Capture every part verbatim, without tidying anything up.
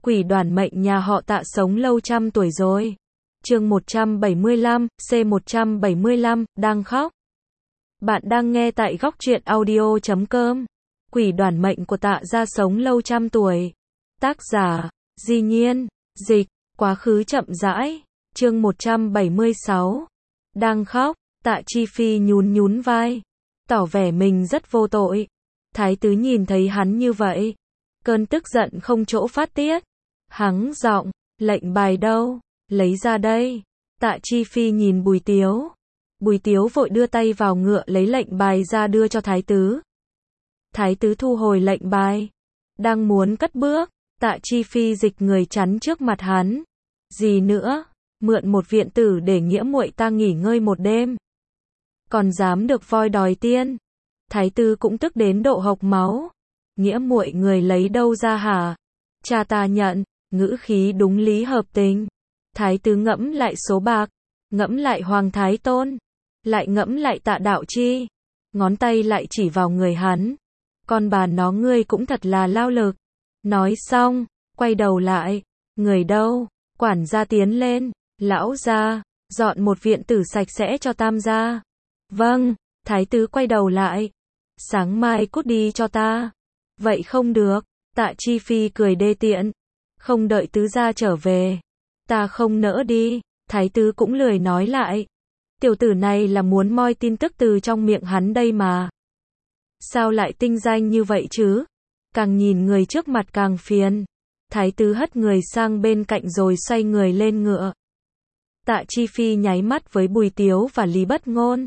Quỷ đoàn mệnh nhà họ Tạ sống lâu trăm tuổi rồi. Chương một trăm bảy mươi lăm, C một trăm bảy mươi lăm, đang khóc. Bạn đang nghe tại góc truyện audio chấm com. Quỷ đoàn mệnh của Tạ gia sống lâu trăm tuổi. Tác giả, Di Nhiên, dịch, quá khứ chậm rãi. Chương một trăm bảy mươi sáu. Đang khóc, Tạ Chi Phi nhún nhún vai, tỏ vẻ mình rất vô tội. Thái tử nhìn thấy hắn như vậy, cơn tức giận không chỗ phát tiết. Hắng giọng, lệnh bài đâu, lấy ra đây. Tạ Chi Phi nhìn Bùi Tiếu. Bùi Tiếu vội đưa tay vào ngựa lấy lệnh bài ra đưa cho thái tử. Thái tử thu hồi lệnh bài, đang muốn cất bước, Tạ Chi Phi dịch người chắn trước mặt hắn. Gì nữa, mượn một viện tử để nghĩa muội ta nghỉ ngơi một đêm, còn dám được voi đòi tiên. Thái tử cũng tức đến độ hộc máu. Nghĩa muội người lấy đâu ra hả? Cha ta nhận, ngữ khí đúng lý hợp tình. Thái tử ngẫm lại số bạc, ngẫm lại Hoàng Thái Tôn, lại ngẫm lại Tạ Đạo Chi, ngón tay lại chỉ vào người hắn. Con bà nó, ngươi cũng thật là lao lực. Nói xong, quay đầu lại, người đâu? Quản gia tiến lên, lão gia, dọn một viện tử sạch sẽ cho Tam gia. Vâng. Thái tử quay đầu lại, sáng mai cút đi cho ta. Vậy không được. Tạ Chi Phi cười đê tiện, không đợi tứ gia trở về, ta không nỡ đi. Thái tử cũng lười nói lại, tiểu tử này là muốn moi tin tức từ trong miệng hắn đây mà. Sao lại tinh danh như vậy chứ? Càng nhìn người trước mặt càng phiền. Thái tử hất người sang bên cạnh rồi xoay người lên ngựa. Tạ Chi Phi nháy mắt với Bùi Tiếu và Lý Bất Ngôn.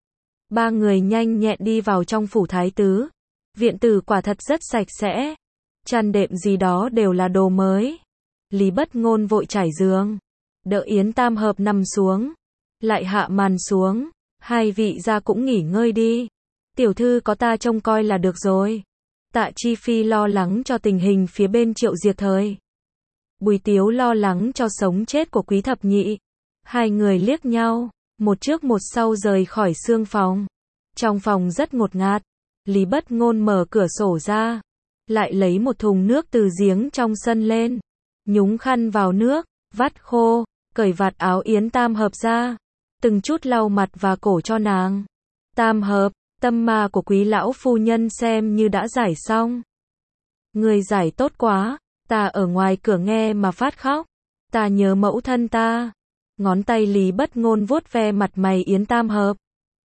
Ba người nhanh nhẹn đi vào trong phủ thái tử. Viện tử quả thật rất sạch sẽ, chăn đệm gì đó đều là đồ mới. Lý Bất Ngôn vội trải giường, đỡ Yến Tam Hợp nằm xuống, lại hạ màn xuống. Hai vị gia cũng nghỉ ngơi đi, tiểu thư có ta trông coi là được rồi. Tạ Chi Phi lo lắng cho tình hình phía bên Triệu Diệt Thời. Bùi Tiếu lo lắng cho sống chết của Quý Thập Nhị. Hai người liếc nhau, một trước một sau rời khỏi xương phòng. Trong phòng rất ngột ngạt. Lý Bất Ngôn mở cửa sổ ra, lại lấy một thùng nước từ giếng trong sân lên, nhúng khăn vào nước, vắt khô, cởi vạt áo Yến Tam Hợp ra, từng chút lau mặt và cổ cho nàng. Tam Hợp, tâm ma của Quý lão phu nhân xem như đã giải xong. Người giải tốt quá, ta ở ngoài cửa nghe mà phát khóc, ta nhớ mẫu thân ta. Ngón tay Lý Bất Ngôn vuốt ve mặt mày Yến Tam Hợp,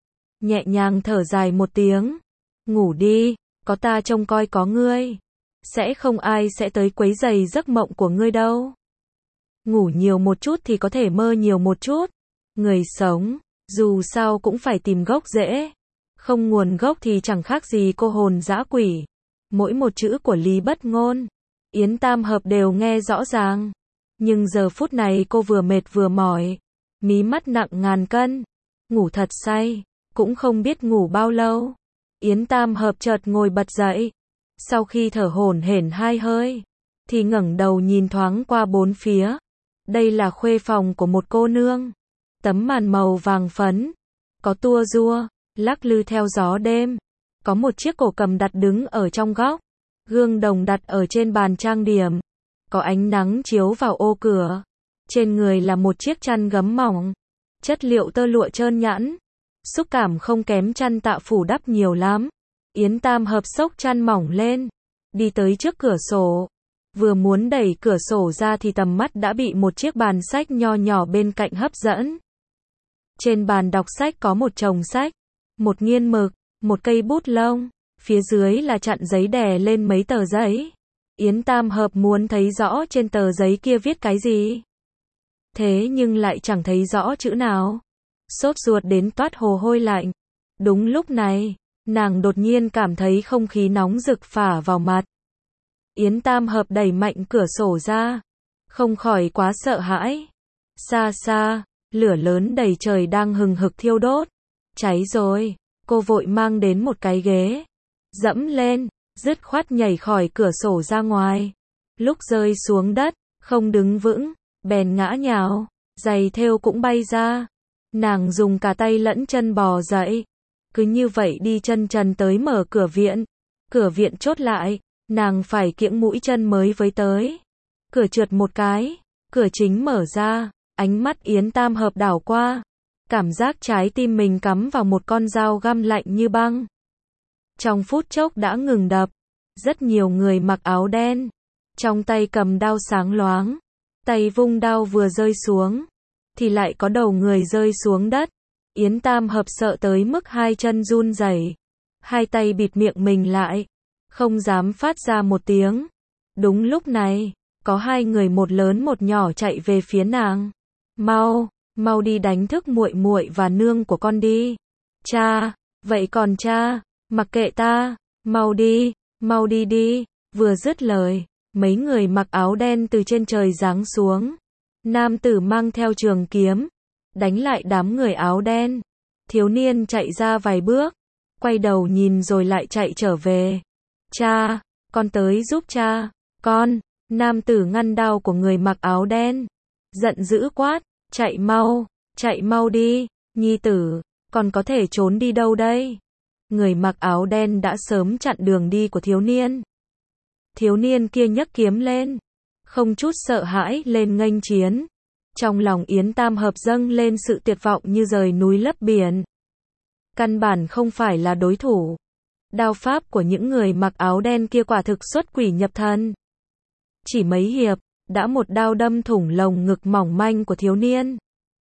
nhẹ nhàng thở dài một tiếng. Ngủ đi, có ta trông coi có ngươi, sẽ không ai sẽ tới quấy rầy giấc mộng của ngươi đâu. Ngủ nhiều một chút thì có thể mơ nhiều một chút. Người sống, dù sao cũng phải tìm gốc rễ, không nguồn gốc thì chẳng khác gì cô hồn dã quỷ. Mỗi một chữ của Lý Bất Ngôn, Yến Tam Hợp đều nghe rõ ràng. Nhưng giờ phút này cô vừa mệt vừa mỏi, mí mắt nặng ngàn cân, ngủ thật say, cũng không biết ngủ bao lâu. Yến Tam Hợp chợt ngồi bật dậy, sau khi thở hổn hển hai hơi, thì ngẩng đầu nhìn thoáng qua bốn phía. Đây là khuê phòng của một cô nương. Tấm màn màu vàng phấn, có tua rua, lắc lư theo gió đêm. Có một chiếc cổ cầm đặt đứng ở trong góc, gương đồng đặt ở trên bàn trang điểm. Có ánh nắng chiếu vào ô cửa. Trên người là một chiếc chăn gấm mỏng, chất liệu tơ lụa trơn nhẵn, xúc cảm không kém chăn Tạ phủ đắp nhiều lắm. Yến Tam Hợp xốc chăn mỏng lên, đi tới trước cửa sổ. Vừa muốn đẩy cửa sổ ra thì tầm mắt đã bị một chiếc bàn sách nho nhỏ bên cạnh hấp dẫn. Trên bàn đọc sách có một chồng sách, một nghiên mực, một cây bút lông, phía dưới là chặn giấy đè lên mấy tờ giấy. Yến Tam Hợp muốn thấy rõ trên tờ giấy kia viết cái gì, thế nhưng lại chẳng thấy rõ chữ nào. Sốt ruột đến toát mồ hôi lạnh. Đúng lúc này, nàng đột nhiên cảm thấy không khí nóng rực phả vào mặt. Yến Tam Hợp đẩy mạnh cửa sổ ra, không khỏi quá sợ hãi. Xa xa, lửa lớn đầy trời đang hừng hực thiêu đốt. Cháy rồi. Cô vội mang đến một cái ghế, dẫm lên, dứt khoát nhảy khỏi cửa sổ ra ngoài. Lúc rơi xuống đất, không đứng vững, bèn ngã nhào, giày thêu cũng bay ra. Nàng dùng cả tay lẫn chân bò dậy, cứ như vậy đi chân trần tới mở cửa viện. Cửa viện chốt lại, nàng phải kiễng mũi chân mới với tới. Cửa trượt một cái, cửa chính mở ra, ánh mắt Yến Tam Hợp đảo qua. Cảm giác trái tim mình cắm vào một con dao găm lạnh như băng. Trong phút chốc đã ngừng đập. Rất nhiều người mặc áo đen. Trong tay cầm đao sáng loáng. Tay vung đao vừa rơi xuống. Thì lại có đầu người rơi xuống đất. Yến Tam Hợp sợ tới mức hai chân run rẩy. Hai tay bịt miệng mình lại. Không dám phát ra một tiếng. Đúng lúc này, có hai người một lớn một nhỏ chạy về phía nàng. Mau, mau đi đánh thức muội muội và nương của con đi. Cha, vậy còn cha, mặc kệ ta, mau đi, mau đi đi. Vừa dứt lời, mấy người mặc áo đen từ trên trời giáng xuống. Nam tử mang theo trường kiếm, đánh lại đám người áo đen. Thiếu niên chạy ra vài bước, quay đầu nhìn rồi lại chạy trở về. Cha, con tới giúp cha, con. Nam tử ngăn đao của người mặc áo đen. Giận dữ quát, chạy mau, chạy mau đi, nhi tử, còn có thể trốn đi đâu đây? Người mặc áo đen đã sớm chặn đường đi của thiếu niên. Thiếu niên kia nhấc kiếm lên, không chút sợ hãi lên nghênh chiến. Trong lòng Yến Tam Hợp dâng lên sự tuyệt vọng như rời núi lấp biển. Căn bản không phải là đối thủ. Đao pháp của những người mặc áo đen kia quả thực xuất quỷ nhập thần. Chỉ mấy hiệp, đã một đao đâm thủng lồng ngực mỏng manh của thiếu niên.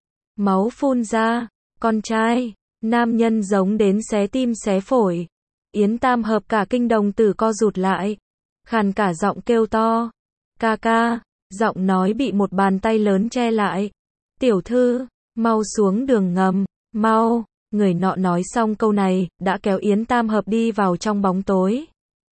Máu phun ra, con trai, nam nhân giống đến xé tim xé phổi. Yến Tam Hợp cả kinh đồng tử co rụt lại, khàn cả giọng kêu to. Ca ca, giọng nói bị một bàn tay lớn che lại. Tiểu thư, mau xuống đường ngầm, mau. Người nọ nói xong câu này, đã kéo Yến Tam Hợp đi vào trong bóng tối.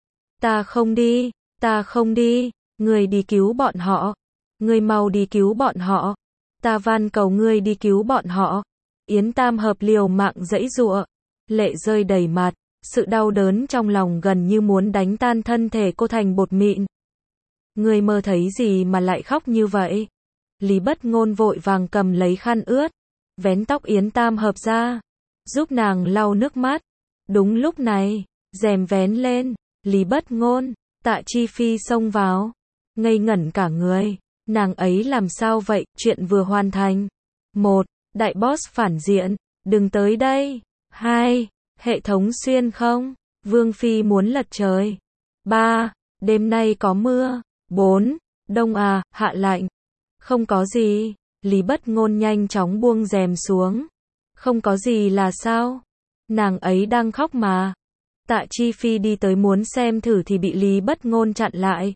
Ta không đi, ta không đi, ngươi đi cứu bọn họ. Ngươi mau đi cứu bọn họ. Ta van cầu ngươi đi cứu bọn họ. Yến Tam Hợp liều mạng giãy giụa, lệ rơi đầy mặt, sự đau đớn trong lòng gần như muốn đánh tan thân thể cô thành bột mịn. Ngươi mơ thấy gì mà lại khóc như vậy? Lý Bất Ngôn vội vàng cầm lấy khăn ướt, vén tóc Yến Tam Hợp ra, giúp nàng lau nước mắt. Đúng lúc này, rèm vén lên, Lý Bất Ngôn, Tạ Chi Phi xông vào, ngây ngẩn cả người. Nàng ấy làm sao vậy? Chuyện vừa hoàn thành. Một, đại boss phản diện, đừng tới đây. Hai, hệ thống xuyên không, Vương Phi muốn lật trời. Ba, đêm nay có mưa. Bốn, đông à, hạ lạnh. Không có gì. Lý Bất Ngôn nhanh chóng buông rèm xuống. Không có gì là sao? Nàng ấy đang khóc mà. Tạ Chi Phi đi tới muốn xem thử thì bị Lý Bất Ngôn chặn lại.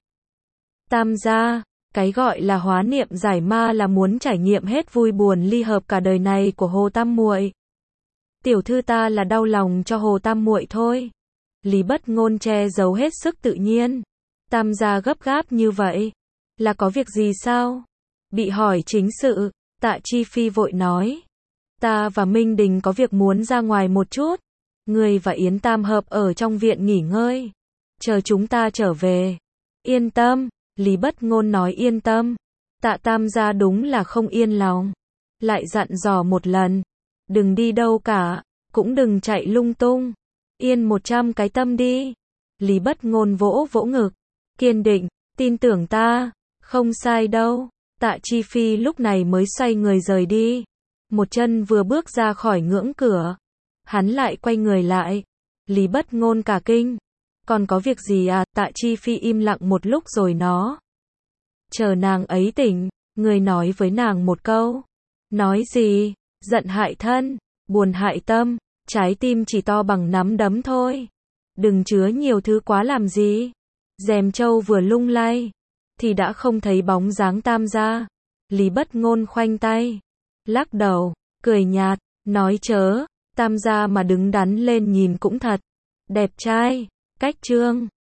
Tam gia, cái gọi là hóa niệm giải ma là muốn trải nghiệm hết vui buồn ly hợp cả đời này của Hồ Tam muội. Tiểu thư ta là đau lòng cho Hồ Tam muội thôi. Lý Bất Ngôn che giấu hết sức tự nhiên. Tam gia gấp gáp như vậy, là có việc gì sao? Bị hỏi chính sự, Tạ Chi Phi vội nói. Ta và Minh Đình có việc muốn ra ngoài một chút. Ngươi và Yến Tam Hợp ở trong viện nghỉ ngơi. Chờ chúng ta trở về. Yên tâm, Lý Bất Ngôn nói yên tâm. Tạ Tam gia đúng là không yên lòng. Lại dặn dò một lần. Đừng đi đâu cả, cũng đừng chạy lung tung. Yên một trăm cái tâm đi. Lý Bất Ngôn vỗ vỗ ngực. Kiên định, tin tưởng ta. Không sai đâu. Tạ Chi Phi lúc này mới xoay người rời đi. Một chân vừa bước ra khỏi ngưỡng cửa, hắn lại quay người lại. Lý Bất Ngôn cả kinh. Còn có việc gì à? Tạ Chi Phi im lặng một lúc rồi nó. Chờ nàng ấy tỉnh, người nói với nàng một câu. Nói gì? Giận hại thân, buồn hại tâm, trái tim chỉ to bằng nắm đấm thôi. Đừng chứa nhiều thứ quá làm gì. Rèm trâu vừa lung lay, thì đã không thấy bóng dáng Tam gia. Lý Bất Ngôn khoanh tay, lắc đầu, cười nhạt, nói chớ, Tam gia mà đứng đắn lên nhìn cũng thật đẹp trai. Cách chương